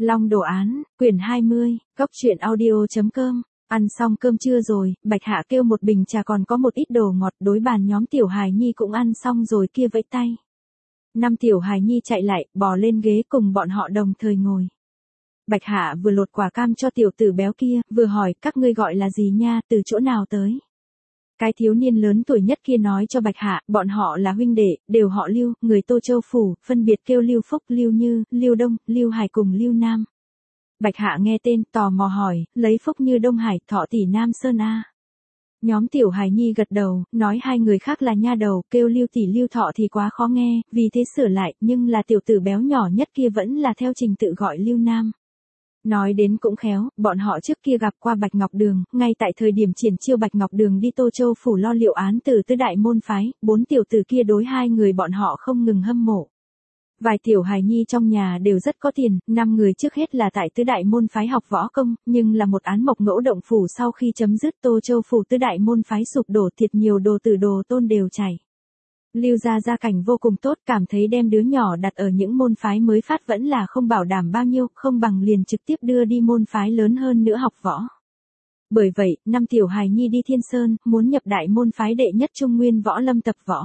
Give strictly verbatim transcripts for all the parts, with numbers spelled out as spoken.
Long đồ án, quyển hai mươi, Cóc truyện audio.com. Ăn xong cơm trưa rồi, Bạch Hạ kêu một bình trà còn có một ít đồ ngọt, đối bàn nhóm Tiểu Hài Nhi cũng ăn xong rồi kia vẫy tay. Năm Tiểu Hài Nhi chạy lại, bò lên ghế cùng bọn họ đồng thời ngồi. Bạch Hạ vừa lột quả cam cho tiểu tử béo kia, vừa hỏi, các ngươi gọi là gì nha, từ chỗ nào tới? Cái thiếu niên lớn tuổi nhất kia nói cho Bạch Hạ, bọn họ là huynh đệ, đều họ Lưu, người Tô Châu phủ, phân biệt kêu Lưu Phúc, Lưu Như, Lưu Đông, Lưu Hải cùng Lưu Nam. Bạch Hạ nghe tên, tò mò hỏi, lấy Phúc Như Đông Hải, Thọ tỷ Nam Sơn a. Nhóm Tiểu Hài Nhi gật đầu, nói hai người khác là nha đầu, kêu Lưu tỷ Lưu Thọ thì quá khó nghe, vì thế sửa lại, nhưng là tiểu tử béo nhỏ nhất kia vẫn là theo trình tự gọi Lưu Nam. Nói đến cũng khéo, bọn họ trước kia gặp qua Bạch Ngọc Đường, ngay tại thời điểm triển chiêu Bạch Ngọc Đường đi Tô Châu phủ lo liệu án từ tứ đại môn phái, bốn tiểu tử kia đối hai người bọn họ không ngừng hâm mộ. Vài tiểu hài nhi trong nhà đều rất có tiền, năm người trước hết là tại tứ đại môn phái học võ công, nhưng là một án Mộc Ngẫu động phủ sau khi chấm dứt Tô Châu phủ tứ đại môn phái sụp đổ, thiệt nhiều đồ tử đồ tôn đều chảy. Lưu gia gia cảnh vô cùng tốt, cảm thấy đem đứa nhỏ đặt ở những môn phái mới phát vẫn là không bảo đảm bao nhiêu, không bằng liền trực tiếp đưa đi môn phái lớn hơn nữa học võ. Bởi vậy, năm tiểu hài nhi đi Thiên Sơn, muốn nhập đại môn phái đệ nhất Trung Nguyên võ lâm tập võ.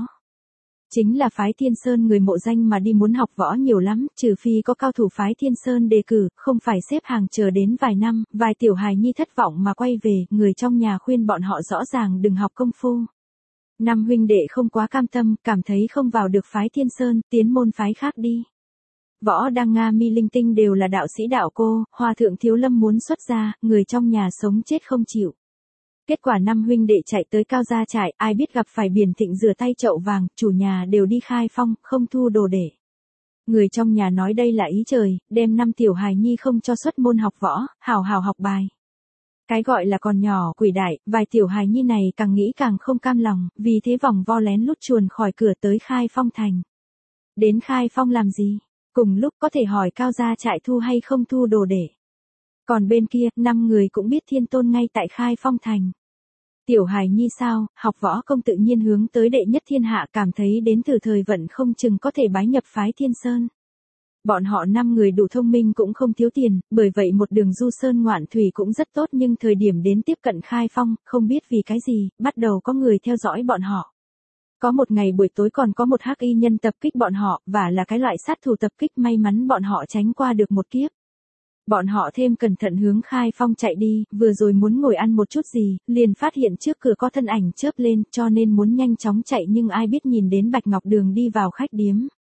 Chính là phái Thiên Sơn người mộ danh mà đi muốn học võ nhiều lắm, trừ phi có cao thủ phái Thiên Sơn đề cử, không phải xếp hàng chờ đến vài năm, vài tiểu hài nhi thất vọng mà quay về, người trong nhà khuyên bọn họ rõ ràng đừng học công phu. Năm huynh đệ không quá cam tâm, cảm thấy không vào được phái Thiên Sơn, tiến môn phái khác đi. Võ Đăng Nga Mi Linh Tinh đều là đạo sĩ đạo cô, Hòa thượng Thiếu Lâm muốn xuất gia, người trong nhà sống chết không chịu. Kết quả năm huynh đệ chạy tới Cao Gia trại, ai biết gặp phải Biển Thịnh rửa tay chậu vàng, chủ nhà đều đi khai phong, không thu đồ để. Người trong nhà nói đây là ý trời, đem năm tiểu hài nhi không cho xuất môn học võ, hào hào học bài. Cái gọi là còn nhỏ quỷ đại, vài tiểu hài nhi này càng nghĩ càng không cam lòng, vì thế vòng vo lén lút chuồn khỏi cửa tới Khai Phong thành. Đến Khai Phong làm gì? Cùng lúc có thể hỏi Cao Gia trại thu hay không thu đồ để. Còn bên kia, năm người cũng biết Thiên Tôn ngay tại Khai Phong thành. Tiểu hài nhi sao, học võ công tự nhiên hướng tới đệ nhất thiên hạ, cảm thấy đến từ thời vận không chừng có thể bái nhập phái Thiên Sơn. Bọn họ năm người đủ thông minh cũng không thiếu tiền, bởi vậy một đường du sơn ngoạn thủy cũng rất tốt, nhưng thời điểm đến tiếp cận Khai Phong, không biết vì cái gì, bắt đầu có người theo dõi bọn họ. Có một ngày buổi tối còn có một hắc y nhân tập kích bọn họ, và là cái loại sát thủ tập kích, may mắn bọn họ tránh qua được một kiếp. Bọn họ thêm cẩn thận hướng Khai Phong chạy đi, vừa rồi muốn ngồi ăn một chút gì, liền phát hiện trước cửa có thân ảnh chớp lên, cho nên muốn nhanh chóng chạy, nhưng ai biết nhìn đến Bạch Ngọc Đường đi vào khách điếm.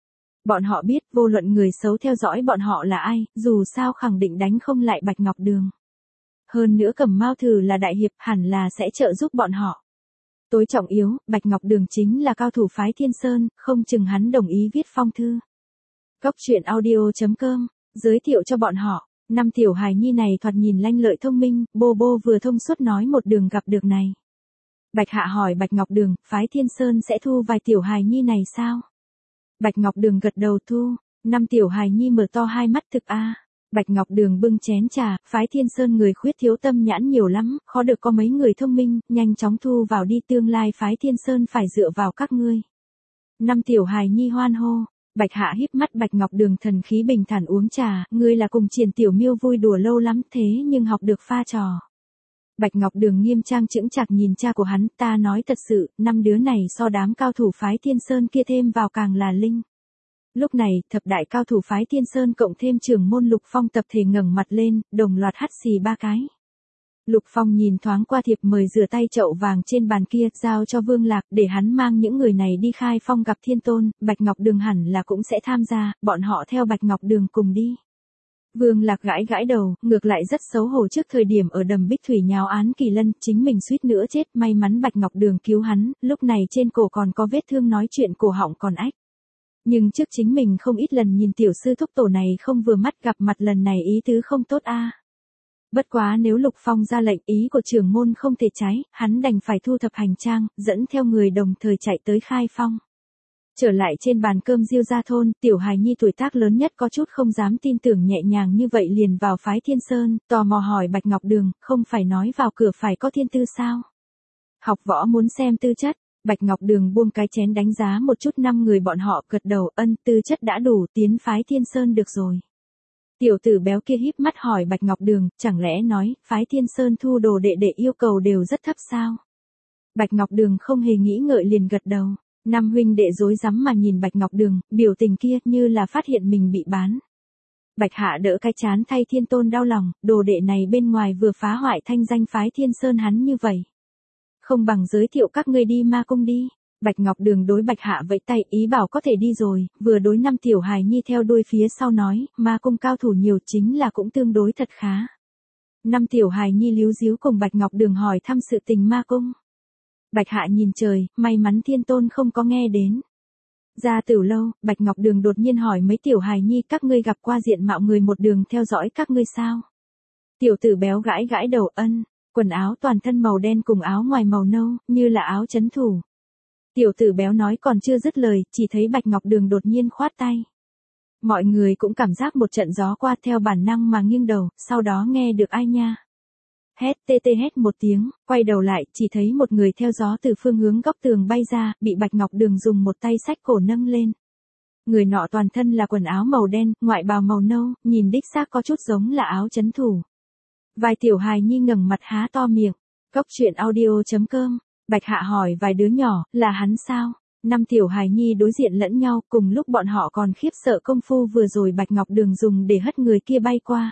Bọn họ biết vô luận người xấu theo dõi bọn họ là ai, dù sao khẳng định đánh không lại Bạch Ngọc Đường. Hơn nữa Cẩm Mao Thử là đại hiệp, hẳn là sẽ trợ giúp bọn họ. Tối trọng yếu, Bạch Ngọc Đường chính là cao thủ phái Thiên Sơn, không chừng hắn đồng ý viết phong thư. Cóc truyện audio.com, giới thiệu cho bọn họ. Năm tiểu hài nhi này thoạt nhìn lanh lợi thông minh, bô bô vừa thông suốt nói một đường gặp được này. Bạch Hạ hỏi Bạch Ngọc Đường, phái Thiên Sơn sẽ thu vài tiểu hài nhi này sao? Bạch Ngọc Đường gật đầu thu. Năm tiểu hài nhi mở to hai mắt thực a. Bạch Ngọc Đường bưng chén trà, phái Thiên Sơn người khuyết thiếu tâm nhãn nhiều lắm, khó được có mấy người thông minh, nhanh chóng thu vào đi, tương lai phái Thiên Sơn phải dựa vào các ngươi. Năm tiểu hài nhi hoan hô. Bạch Hạ híp mắt, Bạch Ngọc Đường thần khí bình thản uống trà, ngươi là cùng Triển tiểu miêu vui đùa lâu lắm thế nhưng học được pha trò. Bạch Ngọc Đường nghiêm trang chững chạc nhìn cha của hắn, ta nói thật sự, năm đứa này so đám cao thủ phái Thiên Sơn kia thêm vào càng là linh. Lúc này, thập đại cao thủ phái Thiên Sơn cộng thêm trưởng môn Lục Phong tập thể ngẩng mặt lên, đồng loạt hắt xì ba cái. Lục Phong nhìn thoáng qua thiệp mời rửa tay chậu vàng trên bàn kia, giao cho Vương Lạc, để hắn mang những người này đi Khai Phong gặp Thiên Tôn, Bạch Ngọc Đường hẳn là cũng sẽ tham gia, bọn họ theo Bạch Ngọc Đường cùng đi. Vương Lạc gãi gãi đầu, ngược lại rất xấu hổ, trước thời điểm ở đầm Bích Thủy nháo án Kỳ Lân, chính mình suýt nữa chết, may mắn Bạch Ngọc Đường cứu hắn, lúc này trên cổ còn có vết thương, nói chuyện cổ họng còn ách. Nhưng trước chính mình không ít lần nhìn tiểu sư thúc tổ này không vừa mắt, gặp mặt lần này ý tứ không tốt a. Bất quá nếu Lục Phong ra lệnh, ý của trưởng môn không thể trái, hắn đành phải thu thập hành trang, dẫn theo người đồng thời chạy tới Khai Phong. Trở lại trên bàn cơm Diêu gia thôn, tiểu hài nhi tuổi tác lớn nhất có chút không dám tin tưởng nhẹ nhàng như vậy liền vào phái Thiên Sơn, tò mò hỏi Bạch Ngọc Đường, không phải nói vào cửa phải có thiên tư sao? Học võ muốn xem tư chất. Bạch Ngọc Đường buông cái chén đánh giá một chút năm người bọn họ, gật đầu, ân, tư chất đã đủ, tiến phái Thiên Sơn được rồi. Tiểu tử béo kia híp mắt hỏi Bạch Ngọc Đường, chẳng lẽ nói, phái Thiên Sơn thu đồ đệ đệ yêu cầu đều rất thấp sao? Bạch Ngọc Đường không hề nghĩ ngợi liền gật đầu. Năm huynh đệ rối rắm mà nhìn Bạch Ngọc Đường, biểu tình kia như là phát hiện mình bị bán. Bạch Hạ đỡ cái chán thay Thiên Tôn đau lòng, đồ đệ này bên ngoài vừa phá hoại thanh danh phái Thiên Sơn hắn như vậy. Không bằng giới thiệu các ngươi đi ma cung đi. Bạch Ngọc Đường đối Bạch Hạ vẫy tay ý bảo có thể đi rồi, vừa đối năm tiểu hài nhi theo đuôi phía sau nói, ma cung cao thủ nhiều chính là cũng tương đối thật khá. Năm tiểu hài nhi líu díu cùng Bạch Ngọc Đường hỏi thăm sự tình ma cung. Bạch Hạ nhìn trời, may mắn Thiên Tôn không có nghe đến. Ra Tử lâu, Bạch Ngọc Đường đột nhiên hỏi mấy tiểu hài nhi các ngươi gặp qua diện mạo người một đường theo dõi các ngươi sao? Tiểu tử béo gãi gãi đầu ân, quần áo toàn thân màu đen cùng áo ngoài màu nâu, như là áo chấn thủ. Tiểu tử béo nói còn chưa dứt lời, chỉ thấy Bạch Ngọc Đường đột nhiên khoát tay. Mọi người cũng cảm giác một trận gió qua theo bản năng mà nghiêng đầu, sau đó nghe được ai nha. Hét tê tê hét một tiếng, quay đầu lại, chỉ thấy một người theo gió từ phương hướng góc tường bay ra, bị Bạch Ngọc Đường dùng một tay xách cổ nâng lên. Người nọ toàn thân là quần áo màu đen, ngoại bào màu nâu, nhìn đích xác có chút giống là áo chấn thủ. Vài tiểu hài nhi ngẩng mặt há to miệng. Cốc truyện audio chấm com. Bạch Hạ hỏi vài đứa nhỏ, là hắn sao? Năm tiểu hài nhi đối diện lẫn nhau, cùng lúc bọn họ còn khiếp sợ công phu vừa rồi Bạch Ngọc Đường dùng để hất người kia bay qua.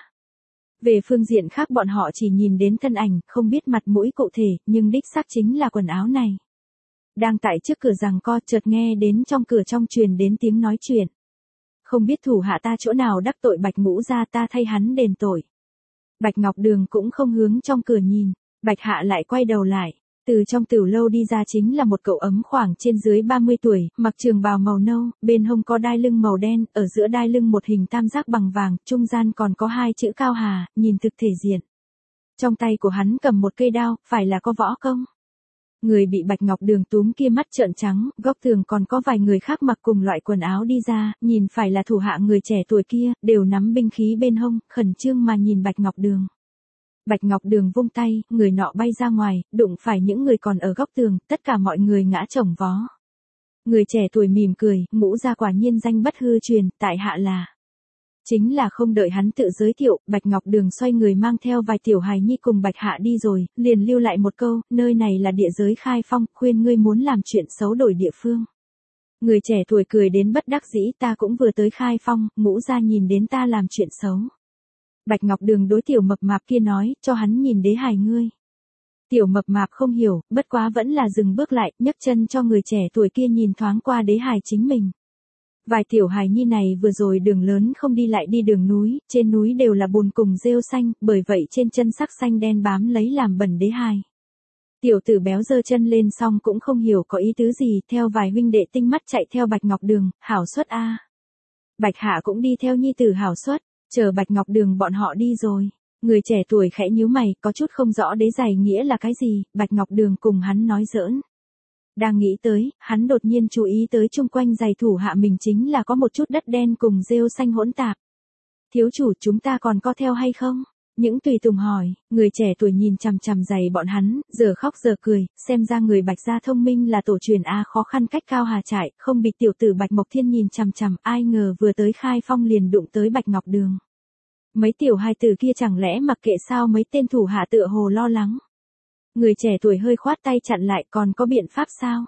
Về phương diện khác bọn họ chỉ nhìn đến thân ảnh, không biết mặt mũi cụ thể, nhưng đích xác chính là quần áo này. Đang tại trước cửa giằng co, chợt nghe đến trong cửa trong truyền đến tiếng nói chuyện. Không biết thủ hạ ta chỗ nào đắc tội Bạch Ngũ gia ta thay hắn đền tội. Bạch Ngọc Đường cũng không hướng trong cửa nhìn, Bạch Hạ lại quay đầu lại. Từ trong tiểu lâu đi ra chính là một cậu ấm khoảng trên dưới ba mươi tuổi, mặc trường bào màu nâu, bên hông có đai lưng màu đen, ở giữa đai lưng một hình tam giác bằng vàng, trung gian còn có hai chữ Cao Hà, nhìn thực thể diện. Trong tay của hắn cầm một cây đao, phải là có võ công. Người bị Bạch Ngọc Đường túm kia mắt trợn trắng, góc tường còn có vài người khác mặc cùng loại quần áo đi ra, nhìn phải là thủ hạ người trẻ tuổi kia, đều nắm binh khí bên hông, khẩn trương mà nhìn Bạch Ngọc Đường. Bạch Ngọc Đường vung tay, người nọ bay ra ngoài, đụng phải những người còn ở góc tường, tất cả mọi người ngã chồng vó. Người trẻ tuổi mỉm cười, Ngũ gia quả nhiên danh bất hư truyền, tại hạ là. Chính là không đợi hắn tự giới thiệu, Bạch Ngọc Đường xoay người mang theo vài tiểu hài nhi cùng Bạch Hạ đi rồi, liền lưu lại một câu, nơi này là địa giới khai phong, khuyên ngươi muốn làm chuyện xấu đổi địa phương. Người trẻ tuổi cười đến bất đắc dĩ, ta cũng vừa tới khai phong, Ngũ gia nhìn đến ta làm chuyện xấu. Bạch Ngọc Đường đối tiểu mập mạp kia nói, cho hắn nhìn đế hài ngươi. Tiểu mập mạp không hiểu, bất quá vẫn là dừng bước lại, nhấc chân cho người trẻ tuổi kia nhìn thoáng qua đế hài chính mình. Vài tiểu hài nhi này vừa rồi đường lớn không đi lại đi đường núi, trên núi đều là bùn cùng rêu xanh, bởi vậy trên chân sắc xanh đen bám lấy làm bẩn đế hài. Tiểu tử béo giơ chân lên xong cũng không hiểu có ý tứ gì, theo vài huynh đệ tinh mắt chạy theo Bạch Ngọc Đường, hảo suất a. Bạch Hạ cũng đi theo nhi tử hảo suất. Chờ Bạch Ngọc Đường bọn họ đi rồi. Người trẻ tuổi khẽ nhíu mày, có chút không rõ đế giày nghĩa là cái gì, Bạch Ngọc Đường cùng hắn nói giỡn. Đang nghĩ tới, hắn đột nhiên chú ý tới chung quanh giày thủ hạ mình chính là có một chút đất đen cùng rêu xanh hỗn tạp. Thiếu chủ chúng ta còn có theo hay không? Những tùy tùng hỏi, người trẻ tuổi nhìn chằm chằm giày bọn hắn, giờ khóc giờ cười, xem ra người Bạch gia thông minh là tổ truyền A khó khăn cách Cao Hà trại, không bị tiểu tử Bạch Mộc Thiên nhìn chằm chằm, ai ngờ vừa tới khai phong liền đụng tới Bạch Ngọc Đường. Mấy tiểu hài tử kia chẳng lẽ mặc kệ sao mấy tên thủ hạ tựa hồ lo lắng. Người trẻ tuổi hơi khoát tay chặn lại, còn có biện pháp sao?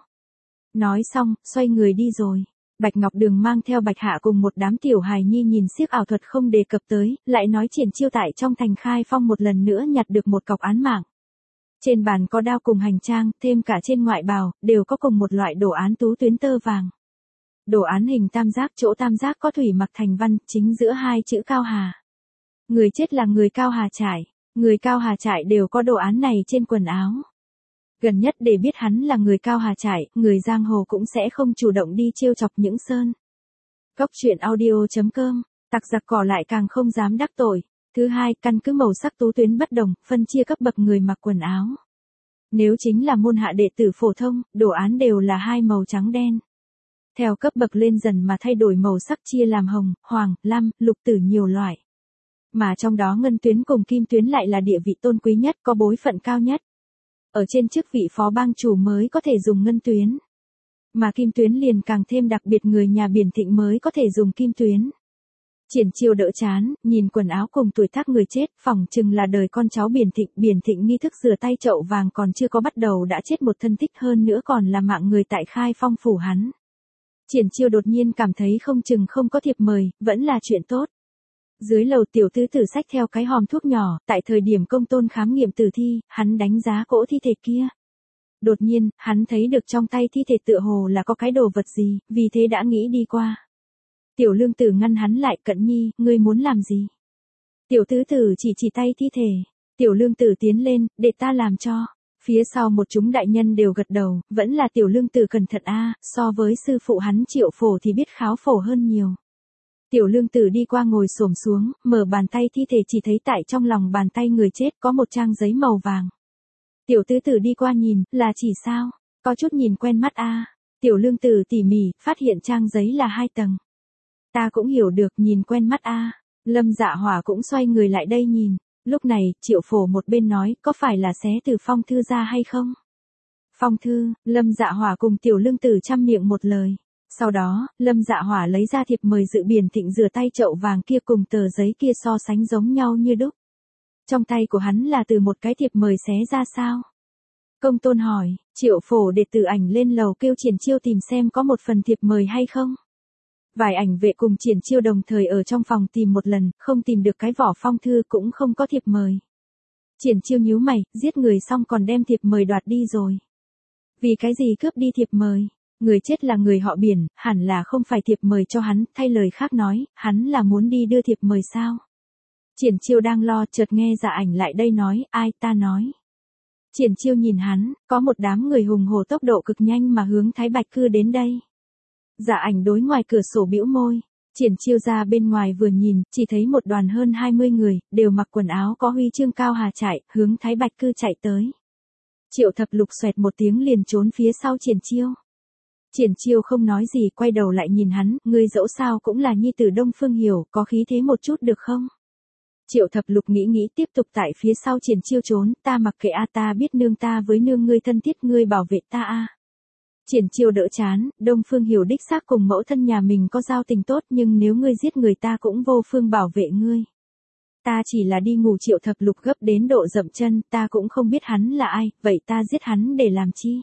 Nói xong, xoay người đi rồi. Bạch Ngọc Đường mang theo Bạch Hạ cùng một đám tiểu hài nhi nhìn xiếc ảo thuật không đề cập tới, lại nói triển chiêu tại trong thành khai phong một lần nữa nhặt được một cọc án mạng. Trên bàn có đao cùng hành trang, thêm cả trên ngoại bào, đều có cùng một loại đồ án tú tuyến tơ vàng. Đồ án hình tam giác, chỗ tam giác có thủy mặc thành văn, chính giữa hai chữ Cao Hà. Người chết là người Cao Hà trại, người Cao Hà trại đều có đồ án này trên quần áo. Gần nhất để biết hắn là người Cao Hà trại, người giang hồ cũng sẽ không chủ động đi trêu chọc những sơn. Cốc truyện audio chấm com, tặc giặc cỏ lại càng không dám đắc tội. Thứ hai, căn cứ màu sắc tú tuyến bất đồng, phân chia cấp bậc người mặc quần áo. Nếu chính là môn hạ đệ tử phổ thông, đồ án đều là hai màu trắng đen. Theo cấp bậc lên dần mà thay đổi màu sắc chia làm hồng, hoàng, lam, lục tử nhiều loại. Mà trong đó ngân tuyến cùng kim tuyến lại là địa vị tôn quý nhất, có bối phận cao nhất. Ở trên chức vị phó bang chủ mới có thể dùng ngân tuyến. Mà kim tuyến liền càng thêm đặc biệt, người nhà Biển Thịnh mới có thể dùng kim tuyến. Triển Chiêu đỡ chán, nhìn quần áo cùng tuổi tác người chết, phỏng chừng là đời con cháu Biển Thịnh, Biển Thịnh nghi thức rửa tay chậu vàng còn chưa có bắt đầu đã chết một thân thích, hơn nữa còn là mạng người tại Khai Phong phủ hắn. Triển Chiêu đột nhiên cảm thấy không chừng không có thiệp mời, vẫn là chuyện tốt. Dưới lầu tiểu tứ tử xách theo cái hòm thuốc nhỏ, tại thời điểm công tôn khám nghiệm tử thi, hắn đánh giá cỗ thi thể kia. Đột nhiên, hắn thấy được trong tay thi thể tựa hồ là có cái đồ vật gì, vì thế đã nghĩ đi qua. Tiểu lương tử ngăn hắn lại, Cận Nhi, ngươi muốn làm gì? Tiểu tứ tử chỉ chỉ tay thi thể. Tiểu lương tử tiến lên, để ta làm cho. Phía sau một chúng đại nhân đều gật đầu, vẫn là tiểu lương tử cẩn thận a, so với sư phụ hắn Triệu Phổ thì biết kháo phổ hơn nhiều. Tiểu lương tử đi qua ngồi xổm xuống, mở bàn tay thi thể chỉ thấy tại trong lòng bàn tay người chết có một trang giấy màu vàng. Tiểu tứ tử đi qua nhìn, là chỉ sao? Có chút nhìn quen mắt a. Tiểu lương tử tỉ mỉ, phát hiện trang giấy là hai tầng. Ta cũng hiểu được, nhìn quen mắt a. Lâm Dạ Hỏa cũng xoay người lại đây nhìn. Lúc này, Triệu Phổ một bên nói, có phải là xé từ phong thư ra hay không? Phong thư, Lâm Dạ Hỏa cùng tiểu lương tử chăm miệng một lời. Sau đó, Lâm Dạ Hỏa lấy ra thiệp mời dự Biển Thịnh rửa tay chậu vàng kia cùng tờ giấy kia so sánh giống nhau như đúc. Trong tay của hắn là từ một cái thiệp mời xé ra sao? Công tôn hỏi, Triệu Phổ để từ ảnh lên lầu kêu Triển Chiêu tìm xem có một phần thiệp mời hay không? Vài ảnh vệ cùng Triển Chiêu đồng thời ở trong phòng tìm một lần, không tìm được cái vỏ phong thư cũng không có thiệp mời. Triển Chiêu nhíu mày, giết người xong còn đem thiệp mời đoạt đi rồi. Vì cái gì cướp đi thiệp mời? Người chết là người họ Biển, hẳn là không phải thiệp mời cho hắn, thay lời khác nói, hắn là muốn đi đưa thiệp mời sao? Triển Chiêu đang lo, chợt nghe Dạ Ảnh lại đây nói, ai ta nói. Triển Chiêu nhìn hắn, có một đám người hùng hổ tốc độ cực nhanh mà hướng Thái Bạch Cư đến đây. Dạ Ảnh đối ngoài cửa sổ bĩu môi. Triển Chiêu ra bên ngoài vừa nhìn, chỉ thấy một đoàn hơn hai mươi người, đều mặc quần áo có huy chương cao hà chạy, hướng Thái Bạch Cư chạy tới. Triệu Thập Lục xoẹt một tiếng liền trốn phía sau Triển Chiêu. Triển Chiêu không nói gì, quay đầu lại nhìn hắn, ngươi dẫu sao cũng là nhi tử Đông Phương Hiểu, có khí thế một chút được không? Triệu Thập Lục nghĩ nghĩ tiếp tục tại phía sau Triển Chiêu trốn, ta mặc kệ a, ta biết nương ta với nương ngươi thân thiết, ngươi bảo vệ ta a. Triển Chiêu đỡ chán, Đông Phương Hiểu đích xác cùng mẫu thân nhà mình có giao tình tốt, nhưng nếu ngươi giết người ta cũng vô phương bảo vệ ngươi. Ta chỉ là đi ngủ. Triệu Thập Lục gấp đến độ dậm chân, ta cũng không biết hắn là ai, vậy ta giết hắn để làm chi?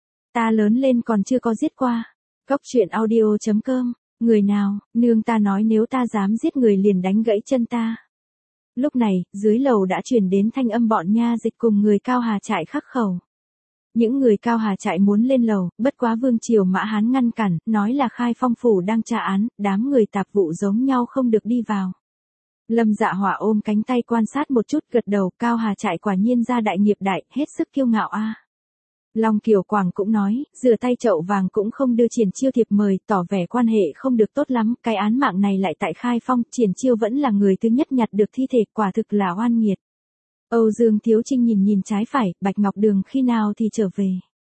Ta lớn lên còn chưa có giết qua. Cốc truyện audio chấm com, người nào, nương ta nói nếu ta dám giết người liền đánh gãy chân ta. Lúc này, dưới lầu đã truyền đến thanh âm bọn nha dịch cùng người Cao Hà trại khắc khẩu. Những người Cao Hà trại muốn lên lầu, bất quá Vương Triều Mã Hán ngăn cản, nói là Khai Phong phủ đang tra án, đám người tạp vụ giống nhau không được đi vào. Lâm Dạ Hỏa ôm cánh tay quan sát một chút, gật đầu, Cao Hà trại quả nhiên ra đại nghiệp đại, hết sức kiêu ngạo a. Long Kiều Quảng cũng nói, rửa tay chậu vàng cũng không đưa Triển Chiêu thiệp mời, tỏ vẻ quan hệ không được tốt lắm, cái án mạng này lại tại Khai Phong, Triển Chiêu vẫn là người thứ nhất nhặt được thi thể, quả thực là oan nghiệt. Âu Dương Thiếu Trinh nhìn nhìn trái phải, Bạch Ngọc Đường khi nào thì trở về.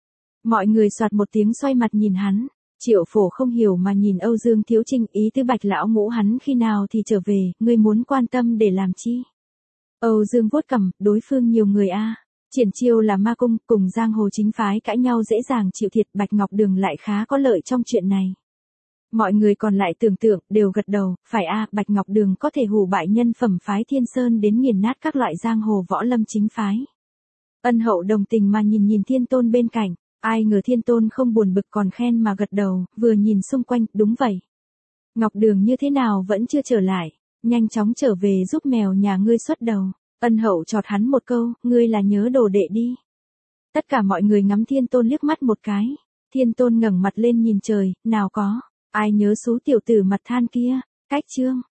Mọi người soạt một tiếng xoay mặt nhìn hắn. Triệu Phổ không hiểu mà nhìn Âu Dương Thiếu Trinh, ý tứ Bạch lão ngũ hắn khi nào thì trở về, ngươi muốn quan tâm để làm chi? Âu Dương vuốt cằm, đối phương nhiều người a. Triển Chiêu là ma cung, cùng giang hồ chính phái cãi nhau dễ dàng chịu thiệt, Bạch Ngọc Đường lại khá có lợi trong chuyện này. Mọi người còn lại tưởng tượng, đều gật đầu, phải a, Bạch Ngọc Đường có thể hù bại nhân phẩm phái Thiên Sơn đến nghiền nát các loại giang hồ võ lâm chính phái. Ân Hậu đồng tình mà nhìn nhìn Thiên Tôn bên cạnh, ai ngờ Thiên Tôn không buồn bực còn khen mà gật đầu, vừa nhìn xung quanh, đúng vậy. Ngọc Đường như thế nào vẫn chưa trở lại, nhanh chóng trở về giúp mèo nhà ngươi xuất đầu. Ân Hậu chọt hắn một câu, ngươi là nhớ đồ đệ đi. Tất cả mọi người ngắm Thiên Tôn liếc mắt một cái. Thiên Tôn ngẩng mặt lên nhìn trời, nào có, ai nhớ số tiểu tử mặt than kia, cách chương.